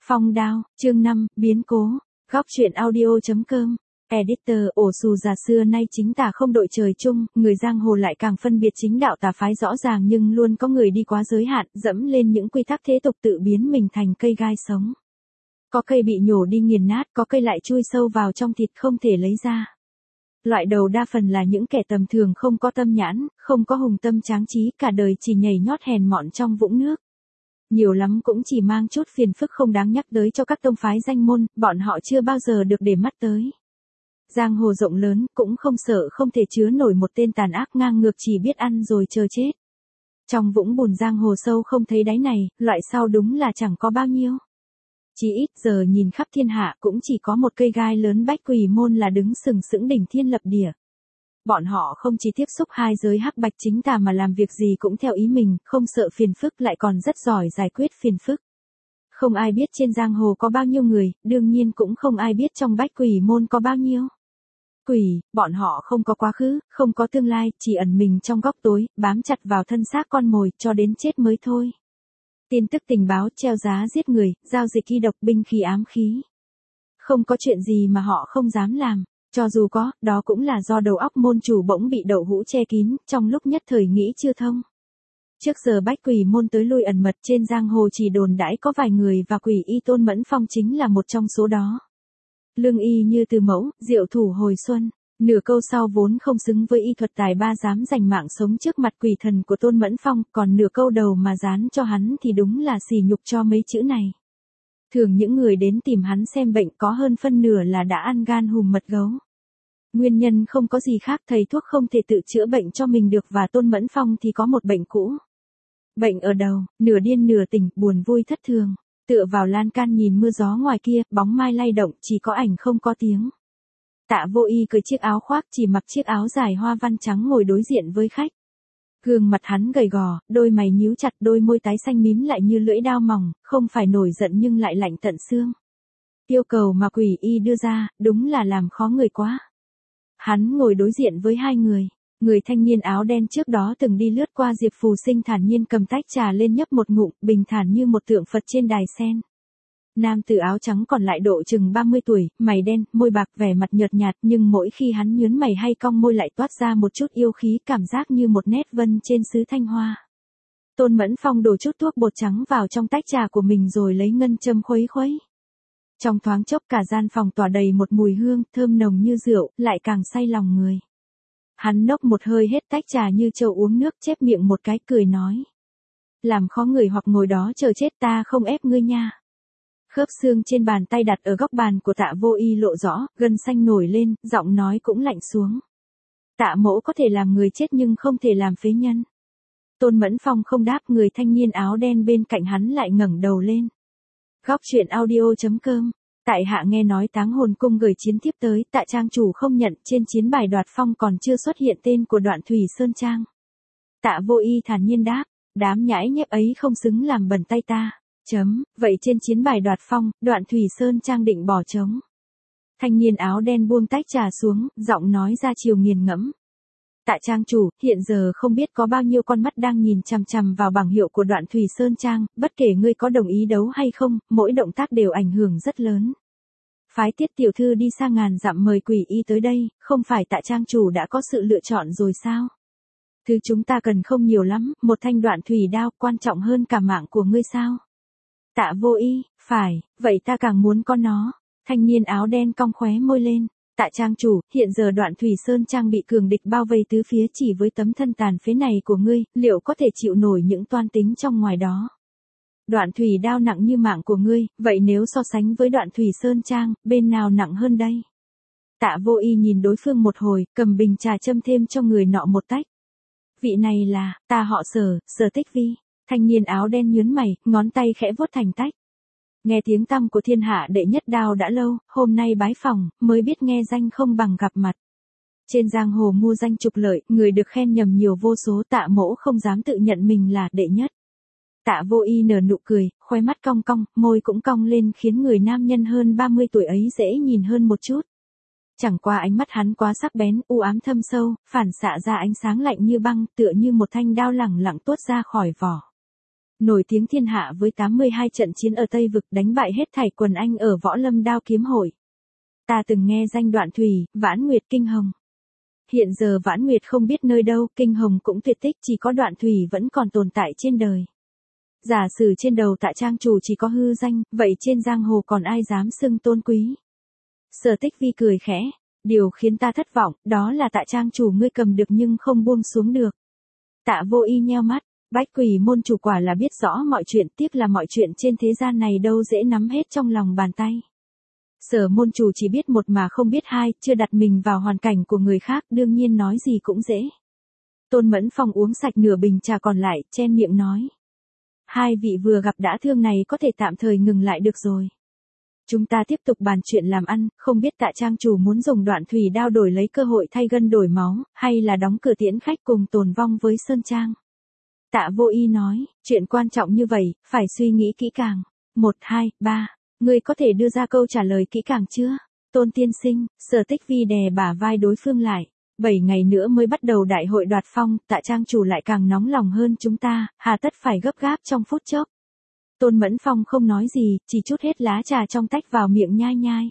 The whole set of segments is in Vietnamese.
Phong đao, chương 5, biến cố, góc truyện audio.com, editor, ổ xù già xưa nay chính tà không đội trời chung, người giang hồ lại càng phân biệt chính đạo tà phái rõ ràng nhưng luôn có người đi quá giới hạn, dẫm lên những quy tắc thế tục tự biến mình thành cây gai sống. Có cây bị nhổ đi nghiền nát, có cây lại chui sâu vào trong thịt không thể lấy ra. Loại đầu đa phần là những kẻ tầm thường không có tâm nhãn, không có hùng tâm tráng trí, cả đời chỉ nhảy nhót hèn mọn trong vũng nước. Nhiều lắm cũng chỉ mang chút phiền phức không đáng nhắc tới cho các tông phái danh môn, bọn họ chưa bao giờ được để mắt tới. Giang hồ rộng lớn, cũng không sợ không thể chứa nổi một tên tàn ác ngang ngược chỉ biết ăn rồi chờ chết. Trong vũng bùn giang hồ sâu không thấy đáy này, loại sau đúng là chẳng có bao nhiêu. Chỉ ít giờ nhìn khắp thiên hạ cũng chỉ có một cây gai lớn Bách Quỷ Môn là đứng sừng sững đỉnh thiên lập địa. Bọn họ không chỉ tiếp xúc hai giới hắc bạch chính tà mà làm việc gì cũng theo ý mình, không sợ phiền phức lại còn rất giỏi giải quyết phiền phức. Không ai biết trên giang hồ có bao nhiêu người, đương nhiên cũng không ai biết trong Bách Quỷ Môn có bao nhiêu. Quỷ, bọn họ không có quá khứ, không có tương lai, chỉ ẩn mình trong góc tối, bám chặt vào thân xác con mồi, cho đến chết mới thôi. Tin tức tình báo, treo giá giết người, giao dịch y độc, binh khí ám khí. Không có chuyện gì mà họ không dám làm. Cho dù có, đó cũng là do đầu óc môn chủ bỗng bị đậu hũ che kín, trong lúc nhất thời nghĩ chưa thông. Trước giờ Bách Quỷ Môn tới lui ẩn mật trên giang hồ chỉ đồn đãi có vài người và quỷ y Tôn Mẫn Phong chính là một trong số đó. Lương y như từ mẫu, diệu thủ hồi xuân, nửa câu sau vốn không xứng với y thuật tài ba dám giành mạng sống trước mặt quỷ thần của Tôn Mẫn Phong, còn nửa câu đầu mà dán cho hắn thì đúng là sỉ nhục cho mấy chữ này. Thường những người đến tìm hắn xem bệnh có hơn phân nửa là đã ăn gan hùm mật gấu. Nguyên nhân không có gì khác, thầy thuốc không thể tự chữa bệnh cho mình được và Tôn Mẫn Phong thì có một bệnh cũ. Bệnh ở đầu, nửa điên nửa tỉnh, buồn vui thất thường. Tựa vào lan can nhìn mưa gió ngoài kia, bóng mai lay động, chỉ có ảnh không có tiếng. Tạ Vô Y cởi chiếc áo khoác chỉ mặc chiếc áo dài hoa văn trắng ngồi đối diện với khách. Gương mặt hắn gầy gò, đôi mày nhíu chặt, đôi môi tái xanh mím lại như lưỡi dao mỏng, không phải nổi giận nhưng lại lạnh tận xương. Yêu cầu mà quỷ y đưa ra, đúng là làm khó người quá. Hắn ngồi đối diện với hai người. Người thanh niên áo đen trước đó từng đi lướt qua Diệp Phù Sinh thản nhiên cầm tách trà lên nhấp một ngụm, bình thản như một tượng Phật trên đài sen. Nam tử áo trắng còn lại độ chừng 30 tuổi, mày đen, môi bạc, vẻ mặt nhợt nhạt, nhưng mỗi khi hắn nhướng mày hay cong môi lại toát ra một chút yêu khí, cảm giác như một nét vân trên sứ thanh hoa. Tôn Mẫn Phong đổ chút thuốc bột trắng vào trong tách trà của mình rồi lấy ngân châm khuấy khuấy. Trong thoáng chốc cả gian phòng tỏa đầy một mùi hương, thơm nồng như rượu, lại càng say lòng người. Hắn nốc một hơi hết tách trà như trâu uống nước, chép miệng một cái cười nói. Làm khó người hoặc ngồi đó chờ chết, ta không ép ngươi nha. Khớp xương trên bàn tay đặt ở góc bàn của Tạ Vô Y lộ rõ, gân xanh nổi lên, giọng nói cũng lạnh xuống. Tạ mỗ có thể làm người chết nhưng không thể làm phế nhân. Tôn Mẫn Phong không đáp, người thanh niên áo đen bên cạnh hắn lại ngẩng đầu lên. Góc truyện audio.com. Tại hạ nghe nói Táng Hồn Cung gửi chiến thiếp tới, Tạ trang chủ không nhận, trên chiến bài đoạt phong còn chưa xuất hiện tên của Đoạn Thủy Sơn Trang. Tạ Vô Y thản nhiên đáp, đám nhãi nhép ấy không xứng làm bẩn tay ta. Vậy trên chiến bài đoạt phong, Đoạn Thủy Sơn Trang định bỏ trống. Thanh niên áo đen buông tách trà xuống, giọng nói ra chiều nghiền ngẫm. Tạ trang chủ, hiện giờ không biết có bao nhiêu con mắt đang nhìn chằm chằm vào bảng hiệu của Đoạn Thủy Sơn Trang, bất kể ngươi có đồng ý đấu hay không, mỗi động tác đều ảnh hưởng rất lớn. Phái Tiết tiểu thư đi xa ngàn dặm mời quỷ y tới đây, không phải Tạ trang chủ đã có sự lựa chọn rồi sao? Thứ chúng ta cần không nhiều lắm, một thanh đoạn thủy đao quan trọng hơn cả mạng của ngươi sao? Tạ Vô Y, phải, vậy ta càng muốn có nó. Thanh niên áo đen cong khóe môi lên. Tạ trang chủ, hiện giờ Đoạn Thủy Sơn Trang bị cường địch bao vây tứ phía, chỉ với tấm thân tàn phế này của ngươi, liệu có thể chịu nổi những toan tính trong ngoài đó? Đoạn thủy đao nặng như mạng của ngươi, vậy nếu so sánh với Đoạn Thủy Sơn Trang, bên nào nặng hơn đây? Tạ Vô Y nhìn đối phương một hồi, cầm bình trà châm thêm cho người nọ một tách. Vị này là, ta họ Sở, Sở Tích Vi. Thanh niên áo đen nhướng mày, ngón tay khẽ vuốt thành tách. Nghe tiếng tăm của thiên hạ đệ nhất đao đã lâu, hôm nay bái phòng, mới biết nghe danh không bằng gặp mặt. Trên giang hồ mua danh trục lợi, người được khen nhầm nhiều vô số, Tạ mỗ không dám tự nhận mình là đệ nhất. Tạ Vô Y nở nụ cười, khóe mắt cong cong, môi cũng cong lên khiến người nam nhân hơn 30 tuổi ấy dễ nhìn hơn một chút. Chẳng qua ánh mắt hắn quá sắc bén, u ám thâm sâu, phản xạ ra ánh sáng lạnh như băng, tựa như một thanh đao lẳng lặng tuốt ra khỏi vỏ. Nổi tiếng thiên hạ với 82 trận chiến ở Tây Vực, đánh bại hết thảy quần anh ở Võ Lâm Đao Kiếm Hội. Ta từng nghe danh Đoạn Thủy, Vãn Nguyệt, Kinh Hồng. Hiện giờ Vãn Nguyệt không biết nơi đâu, Kinh Hồng cũng tuyệt tích, chỉ có Đoạn Thủy vẫn còn tồn tại trên đời. Giả sử trên đầu Tạ trang chủ chỉ có hư danh, vậy trên giang hồ còn ai dám xưng tôn quý? Sở Tích Vi cười khẽ, điều khiến ta thất vọng, đó là Tạ trang chủ ngươi cầm được nhưng không buông xuống được. Tạ Vô Y nheo mắt, Bách Quỷ môn chủ quả là biết rõ mọi chuyện, tiếc là mọi chuyện trên thế gian này đâu dễ nắm hết trong lòng bàn tay. Sở môn chủ chỉ biết một mà không biết hai, chưa đặt mình vào hoàn cảnh của người khác, đương nhiên nói gì cũng dễ. Tôn Mẫn Phong uống sạch nửa bình trà còn lại, chen miệng nói. Hai vị vừa gặp đã thương này có thể tạm thời ngừng lại được rồi. Chúng ta tiếp tục bàn chuyện làm ăn, không biết Tạ trang chủ muốn dùng Đoạn Thủy đao đổi lấy cơ hội thay gân đổi máu, hay là đóng cửa tiễn khách cùng tồn vong với Sơn Trang. Tạ Vô Y nói, chuyện quan trọng như vậy, phải suy nghĩ kỹ càng. 1, 2, 3, ngươi có thể đưa ra câu trả lời kỹ càng chưa? Tôn tiên sinh, Sở Tích Vi đè bả vai đối phương lại. 7 ngày nữa mới bắt đầu đại hội đoạt phong, Tạ trang chủ lại càng nóng lòng hơn chúng ta, hà tất phải gấp gáp trong phút chốc. Tôn Mẫn Phong không nói gì, chỉ chút hết lá trà trong tách vào miệng nhai nhai.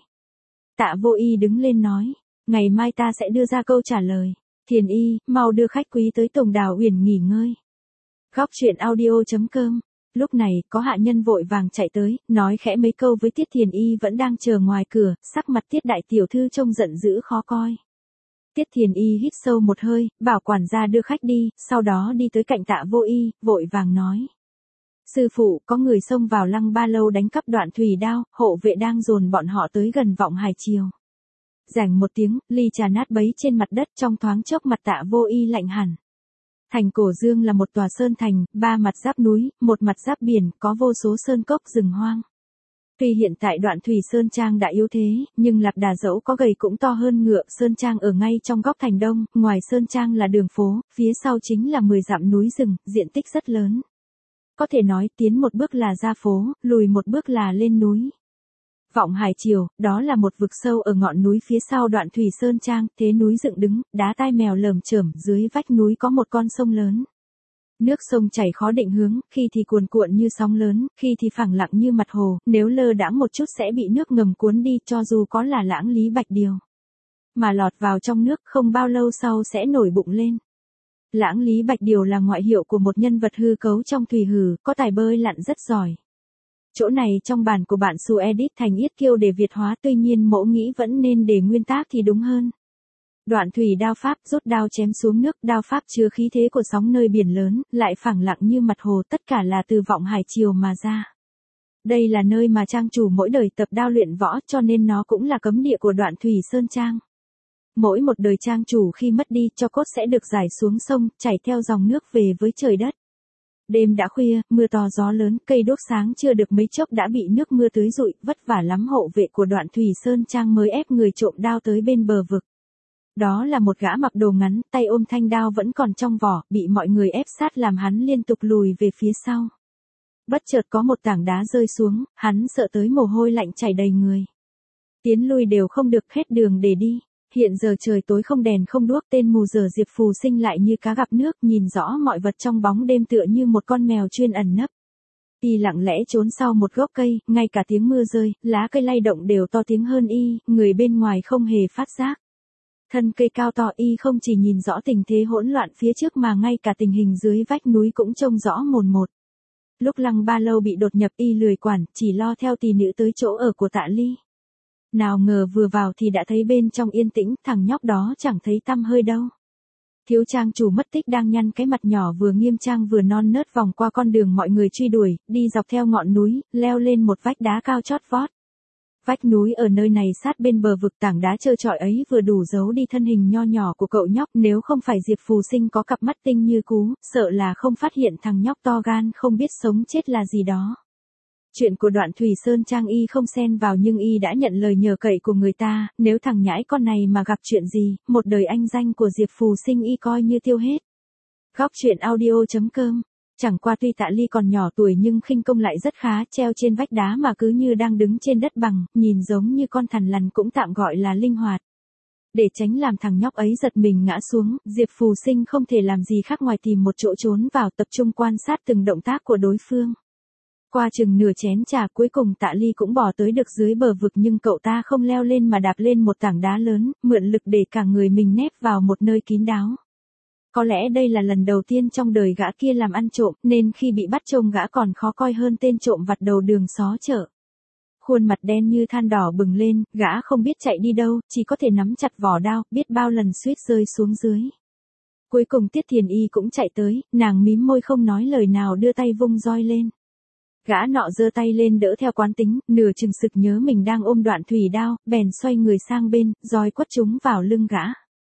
Tạ Vô Y đứng lên nói, ngày mai ta sẽ đưa ra câu trả lời. Thiền Y, mau đưa khách quý tới Tổng Đào Uyển nghỉ ngơi. Góc truyện audio.com. Lúc này, có hạ nhân vội vàng chạy tới, nói khẽ mấy câu với Tiết Thiền Y vẫn đang chờ ngoài cửa, sắc mặt Tiết đại tiểu thư trông giận dữ khó coi. Tiết Thiền Y hít sâu một hơi, bảo quản gia đưa khách đi, sau đó đi tới cạnh Tạ Vô Y, vội vàng nói. Sư phụ, có người xông vào Lăng Ba Lâu đánh cắp Đoạn Thủy đao, hộ vệ đang dồn bọn họ tới gần Vọng Hải Triều. Rảnh một tiếng, ly trà nát bấy trên mặt đất, trong thoáng chốc mặt Tạ Vô Y lạnh hẳn. Thành Cổ Dương là một tòa sơn thành, 3 mặt giáp núi, 1 mặt giáp biển, có vô số sơn cốc rừng hoang. Tuy hiện tại Đoạn Thủy Sơn Trang đã yếu thế, nhưng Lạc Đà dẫu có gầy cũng to hơn ngựa. Sơn Trang ở ngay trong góc thành đông, ngoài Sơn Trang là đường phố, phía sau chính là 10 dặm núi rừng, diện tích rất lớn. Có thể nói tiến một bước là ra phố, lùi một bước là lên núi. Vọng Hải Triều, đó là một vực sâu ở ngọn núi phía sau Đoạn Thủy Sơn Trang, thế núi dựng đứng, đá tai mèo lởm chởm, dưới vách núi có một con sông lớn. Nước sông chảy khó định hướng, khi thì cuồn cuộn như sóng lớn, khi thì phẳng lặng như mặt hồ, nếu lơ đãng một chút sẽ bị nước ngầm cuốn đi, cho dù có là Lãng Lý Bạch Điều. Mà lọt vào trong nước không bao lâu sau sẽ nổi bụng lên. Lãng Lý Bạch Điều là ngoại hiệu của một nhân vật hư cấu trong thủy hử, có tài bơi lặn rất giỏi. Chỗ này trong bản của bạn Su edit thành Yết Kiêu để Việt hóa, tuy nhiên mẫu nghĩ vẫn nên để nguyên tác thì đúng hơn. Đoạn Thủy đao pháp, rút đao chém xuống nước, đao pháp chứa khí thế của sóng nơi biển lớn, lại phẳng lặng như mặt hồ, tất cả là từ Vọng Hải Triều mà ra. Đây là nơi mà trang chủ mỗi đời tập đao luyện võ, cho nên nó cũng là cấm địa của Đoạn Thủy Sơn Trang. Mỗi một đời trang chủ khi mất đi, cho cốt sẽ được giải xuống sông, chảy theo dòng nước về với trời đất. Đêm đã khuya, mưa to gió lớn, cây đuốc sáng chưa được mấy chốc đã bị nước mưa tưới rụi, vất vả lắm hộ vệ của Đoạn Thủy Sơn Trang mới ép người trộm đao tới bên bờ vực. Đó là một gã mặc đồ ngắn, tay ôm thanh đao vẫn còn trong vỏ, bị mọi người ép sát làm hắn liên tục lùi về phía sau. Bất chợt có một tảng đá rơi xuống, hắn sợ tới mồ hôi lạnh chảy đầy người. Tiến lui đều không được, hết đường để đi. Hiện giờ trời tối không đèn không đuốc, tên mù dở Diệp Phù Sinh lại như cá gặp nước, nhìn rõ mọi vật trong bóng đêm tựa như một con mèo chuyên ẩn nấp. Y lặng lẽ trốn sau một gốc cây, ngay cả tiếng mưa rơi, lá cây lay động đều to tiếng hơn y, người bên ngoài không hề phát giác. Thân cây cao to, y không chỉ nhìn rõ tình thế hỗn loạn phía trước mà ngay cả tình hình dưới vách núi cũng trông rõ mồn một. Lúc Lăng Ba Lâu bị đột nhập y lười quản, chỉ lo theo tỷ nữ tới chỗ ở của Tạ Ly. Nào ngờ vừa vào thì đã thấy bên trong yên tĩnh, thằng nhóc đó chẳng thấy tăm hơi đâu. Thiếu trang chủ mất tích đang nhăn cái mặt nhỏ vừa nghiêm trang vừa non nớt vòng qua con đường mọi người truy đuổi, đi dọc theo ngọn núi, leo lên một vách đá cao chót vót. Vách núi ở nơi này sát bên bờ vực, tảng đá trơ trọi ấy vừa đủ giấu đi thân hình nho nhỏ của cậu nhóc, nếu không phải Diệp Phù Sinh có cặp mắt tinh như cú, sợ là không phát hiện thằng nhóc to gan không biết sống chết là gì đó. Chuyện của Đoạn Thủy Sơn Trang y không xen vào, nhưng y đã nhận lời nhờ cậy của người ta, nếu thằng nhãi con này mà gặp chuyện gì, một đời anh danh của Diệp Phù Sinh y coi như tiêu hết. Góc truyện audio.com. Chẳng qua tuy Tạ Ly còn nhỏ tuổi nhưng khinh công lại rất khá, treo trên vách đá mà cứ như đang đứng trên đất bằng, nhìn giống như con thằn lằn cũng tạm gọi là linh hoạt. Để tránh làm thằng nhóc ấy giật mình ngã xuống, Diệp Phù Sinh không thể làm gì khác ngoài tìm một chỗ trốn vào, tập trung quan sát từng động tác của đối phương. Qua chừng nửa chén trà, cuối cùng Tạ Ly cũng bỏ tới được dưới bờ vực, nhưng cậu ta không leo lên mà đạp lên một tảng đá lớn, mượn lực để cả người mình nép vào một nơi kín đáo. Có lẽ đây là lần đầu tiên trong đời gã kia làm ăn trộm, nên khi bị bắt trông gã còn khó coi hơn tên trộm vặt đầu đường xó chợ. Khuôn mặt đen như than đỏ bừng lên, gã không biết chạy đi đâu, chỉ có thể nắm chặt vỏ đao, biết bao lần suýt rơi xuống dưới. Cuối cùng Tiết Thiền Y cũng chạy tới, nàng mím môi không nói lời nào, đưa tay vung roi lên. Gã nọ giơ tay lên đỡ theo quán tính, nửa chừng sực nhớ mình đang ôm đoạn thủy đao, bèn xoay người sang bên, roi quất trúng vào lưng gã.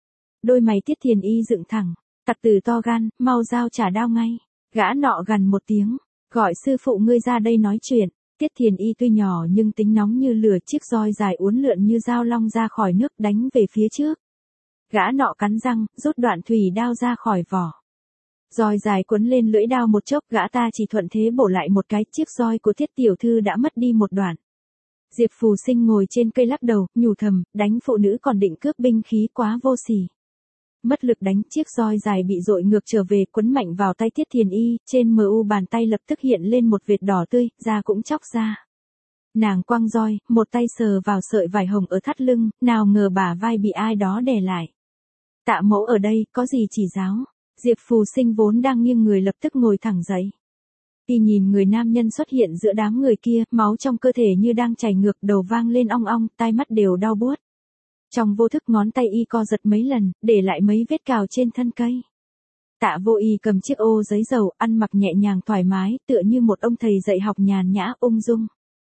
Đôi mày Tiết Thiền Y dựng thẳng, tặc tử to gan, mau giao trả đao ngay. Gã nọ gằn một tiếng, gọi sư phụ ngươi ra đây nói chuyện. Tiết Thiền Y tuy nhỏ nhưng tính nóng như lửa, chiếc roi dài uốn lượn như dao long ra khỏi nước đánh về phía trước. Gã nọ cắn răng, rút đoạn thủy đao ra khỏi vỏ. Roi dài quấn lên lưỡi đao một chốc, gã ta chỉ thuận thế bổ lại một cái, chiếc roi của Tiết tiểu thư đã mất đi một đoạn. Diệp Phù Sinh ngồi trên cây lắc đầu, nhủ thầm, đánh phụ nữ còn định cướp binh khí quá vô sỉ. Mất lực đánh, chiếc roi dài bị dội ngược trở về, quấn mạnh vào tay Tiết Thiền Y, trên mu bàn tay lập tức hiện lên một vệt đỏ tươi, da cũng chóc ra. Nàng quăng roi, một tay sờ vào sợi vải hồng ở thắt lưng, nào ngờ bả vai bị ai đó đè lại. Tạ mẫu ở đây, có gì chỉ giáo? Diệp Phù Sinh vốn đang nghiêng người lập tức ngồi thẳng dậy. Y nhìn người nam nhân xuất hiện giữa đám người kia, máu trong cơ thể như đang chảy ngược, đầu vang lên ong ong, tai mắt đều đau buốt. Trong vô thức ngón tay y co giật mấy lần, để lại mấy vết cào trên thân cây. Tạ Vô Y cầm chiếc ô giấy dầu, ăn mặc nhẹ nhàng thoải mái, tựa như một ông thầy dạy học nhàn nhã ung dung.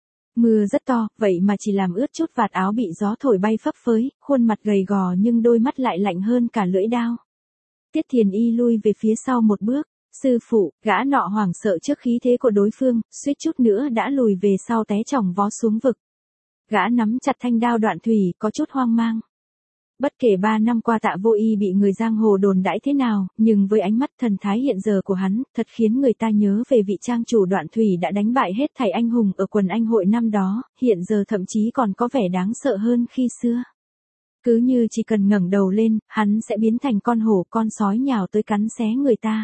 Mưa rất to, vậy mà chỉ làm ướt chút vạt áo bị gió thổi bay phấp phới, khuôn mặt gầy gò nhưng đôi mắt lại lạnh hơn cả lưỡi đao. Tiết Thiền Y lui về phía sau một bước, sư phụ, gã nọ hoảng sợ trước khí thế của đối phương, suýt chút nữa đã lùi về sau té chỏng vó xuống vực. Gã nắm chặt thanh đao đoạn thủy, có chút hoang mang. Bất kể 3 năm qua Tạ Vô Y bị người giang hồ đồn đãi thế nào, nhưng với ánh mắt thần thái hiện giờ của hắn, thật khiến người ta nhớ về vị trang chủ đoạn thủy đã đánh bại hết thảy anh hùng ở quần anh hội năm đó, hiện giờ thậm chí còn có vẻ đáng sợ hơn khi xưa. Cứ như chỉ cần ngẩng đầu lên, hắn sẽ biến thành con hổ con sói nhào tới cắn xé người ta.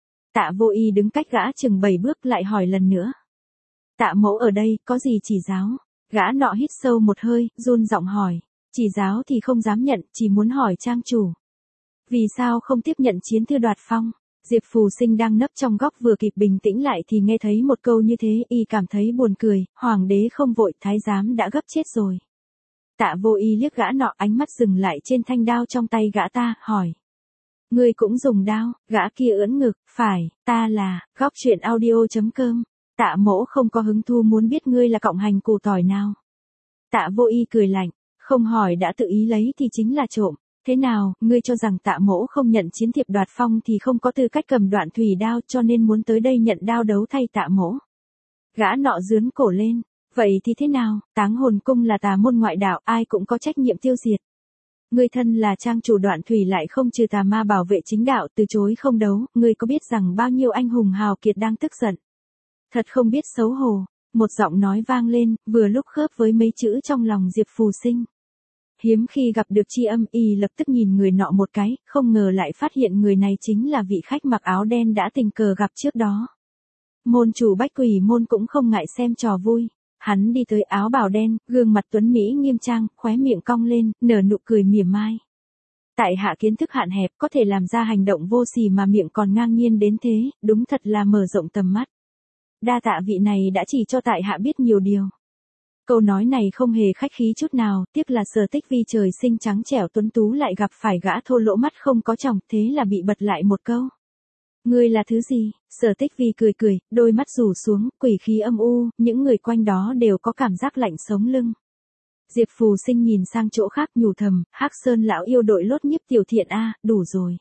Tạ Vô Y đứng cách gã chừng 7 bước lại hỏi lần nữa. Tạ mẫu ở đây, có gì chỉ giáo? Gã nọ hít sâu một hơi, run giọng hỏi. Chỉ giáo thì không dám nhận, chỉ muốn hỏi trang chủ. Vì sao không tiếp nhận chiến thư đoạt phong? Diệp Phù Sinh đang nấp trong góc vừa kịp bình tĩnh lại thì nghe thấy một câu như thế, y cảm thấy buồn cười, hoàng đế không vội, thái giám đã gấp chết rồi. Tạ Vô Y liếc gã nọ, ánh mắt dừng lại trên thanh đao trong tay gã ta, hỏi. Ngươi cũng dùng đao? Gã kia ưỡn ngực, phải, ta là, góc truyện audio.com. Tạ mỗ không có hứng thú muốn biết ngươi là cọng hành củ tỏi nào. Tạ Vô Y cười lạnh, không hỏi đã tự ý lấy thì chính là trộm. Thế nào, ngươi cho rằng Tạ mỗ không nhận chiến thiệp đoạt phong thì không có tư cách cầm đoạn thủy đao cho nên muốn tới đây nhận đao đấu thay Tạ mỗ. Gã nọ giướn cổ lên, vậy thì thế nào, Táng Hồn Cung là tà môn ngoại đạo, ai cũng có trách nhiệm tiêu diệt. Ngươi thân là trang chủ đoạn thủy lại không trừ tà ma bảo vệ chính đạo, từ chối không đấu, ngươi có biết rằng bao nhiêu anh hùng hào kiệt đang tức giận. Thật không biết xấu hổ, một giọng nói vang lên, vừa lúc khớp với mấy chữ trong lòng Diệp Phù Sinh. Hiếm khi gặp được tri âm, y lập tức nhìn người nọ một cái, không ngờ lại phát hiện người này chính là vị khách mặc áo đen đã tình cờ gặp trước đó. Môn chủ Bách Quỷ môn cũng không ngại xem trò vui. Hắn đi tới áo bào đen, gương mặt tuấn mỹ nghiêm trang, khóe miệng cong lên, nở nụ cười mỉa mai. Tại hạ kiến thức hạn hẹp, có thể làm ra hành động vô sỉ mà miệng còn ngang nhiên đến thế, đúng thật là mở rộng tầm mắt. Đa tạ vị này đã chỉ cho tại hạ biết nhiều điều. Câu nói này không hề khách khí chút nào, tiếc là Sở Tích Vi trời sinh trắng trẻo tuấn tú lại gặp phải gã thô lỗ mắt không có tròng, thế là bị bật lại một câu. Ngươi là thứ gì? Sở Tích Vi cười cười, đôi mắt rủ xuống, quỷ khí âm u, những người quanh đó đều có cảm giác lạnh sống lưng. Diệp Phù Sinh nhìn sang chỗ khác nhủ thầm, Hắc Sơn lão yêu đội lốt nhiếp tiểu thiện a, đủ rồi.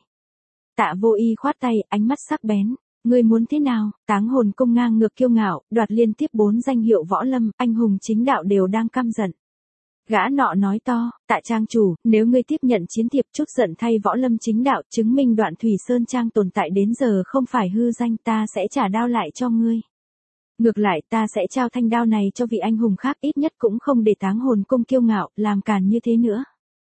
Tạ Vô Y khoát tay, ánh mắt sắc bén. Ngươi muốn thế nào? Táng Hồn Cung ngang ngược kiêu ngạo, đoạt liên tiếp 4 danh hiệu võ lâm, anh hùng chính đạo đều đang căm giận. Gã nọ nói to, Tạ trang chủ, nếu ngươi tiếp nhận chiến thiệp chút giận thay võ lâm chính đạo, chứng minh Đoạn Thủy Sơn Trang tồn tại đến giờ không phải hư danh, ta sẽ trả đao lại cho ngươi. Ngược lại ta sẽ trao thanh đao này cho vị anh hùng khác, ít nhất cũng không để Táng Hồn Cung kiêu ngạo, làm càn như thế nữa.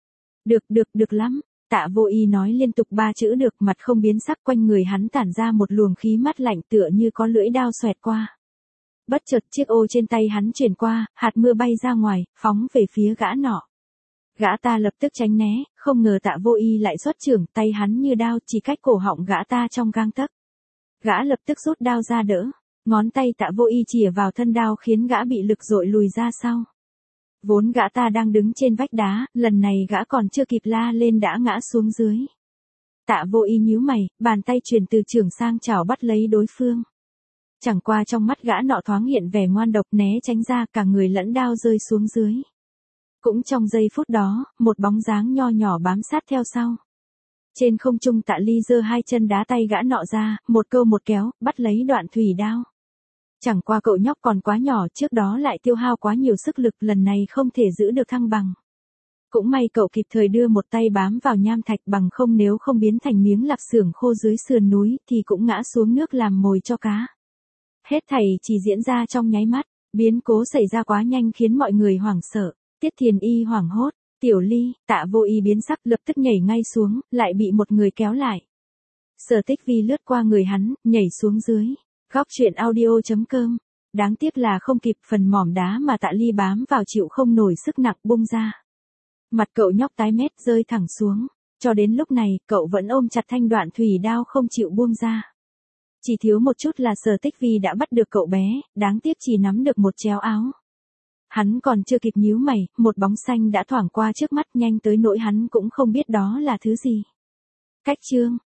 Được lắm. Tạ Vô Y nói liên tục 3 chữ được, mặt không biến sắc, quanh người hắn tản ra một luồng khí mát lạnh tựa như có lưỡi dao xoẹt qua. Bất chợt chiếc ô trên tay hắn chuyển qua, hạt mưa bay ra ngoài, phóng về phía gã nọ. Gã ta lập tức tránh né, không ngờ Tạ Vô Y lại xuất chưởng, tay hắn như đao chỉ cách cổ họng gã ta trong gang tấc. Gã lập tức rút đao ra đỡ, ngón tay Tạ Vô Y chìa vào thân đao khiến gã bị lực dội lùi ra sau. Vốn gã ta đang đứng trên vách đá, lần này gã còn chưa kịp la lên đã ngã xuống dưới. Tạ Vô Y nhíu mày, bàn tay chuyển từ chưởng sang chảo bắt lấy đối phương. Chẳng qua trong mắt gã nọ thoáng hiện vẻ ngoan độc, né tránh ra, cả người lẫn đao rơi xuống dưới. Cũng trong giây phút đó, một bóng dáng nho nhỏ bám sát theo sau. Trên không trung Tạ Ly giơ hai chân đá tay gã nọ ra, một câu một kéo, bắt lấy đoạn thủy đao. Chẳng qua cậu nhóc còn quá nhỏ, trước đó lại tiêu hao quá nhiều sức lực, lần này không thể giữ được thăng bằng. Cũng may cậu kịp thời đưa một tay bám vào nham thạch, bằng không nếu không biến thành miếng lạp xưởng khô dưới sườn núi thì cũng ngã xuống nước làm mồi cho cá. Hết thảy chỉ diễn ra trong nháy mắt, biến cố xảy ra quá nhanh khiến mọi người hoảng sợ. Tiết Thiền Y hoảng hốt, Tiểu Ly, Tạ Vô Y biến sắc, lập tức nhảy ngay xuống, lại bị một người kéo lại. Sở Tích Vi lướt qua người hắn, nhảy xuống dưới. Góc truyện audio.com. Đáng tiếc là không kịp, phần mỏm đá mà Tạ Ly bám vào chịu không nổi sức nặng bung ra. Mặt cậu nhóc tái mét rơi thẳng xuống. Cho đến lúc này, cậu vẫn ôm chặt thanh đoạn thủy đao không chịu buông ra. Chỉ thiếu một chút là Sở Tích Vi đã bắt được cậu bé, đáng tiếc chỉ nắm được một chéo áo. Hắn còn chưa kịp nhíu mày, một bóng xanh đã thoảng qua trước mắt, nhanh tới nỗi hắn cũng không biết đó là thứ gì. Cách chương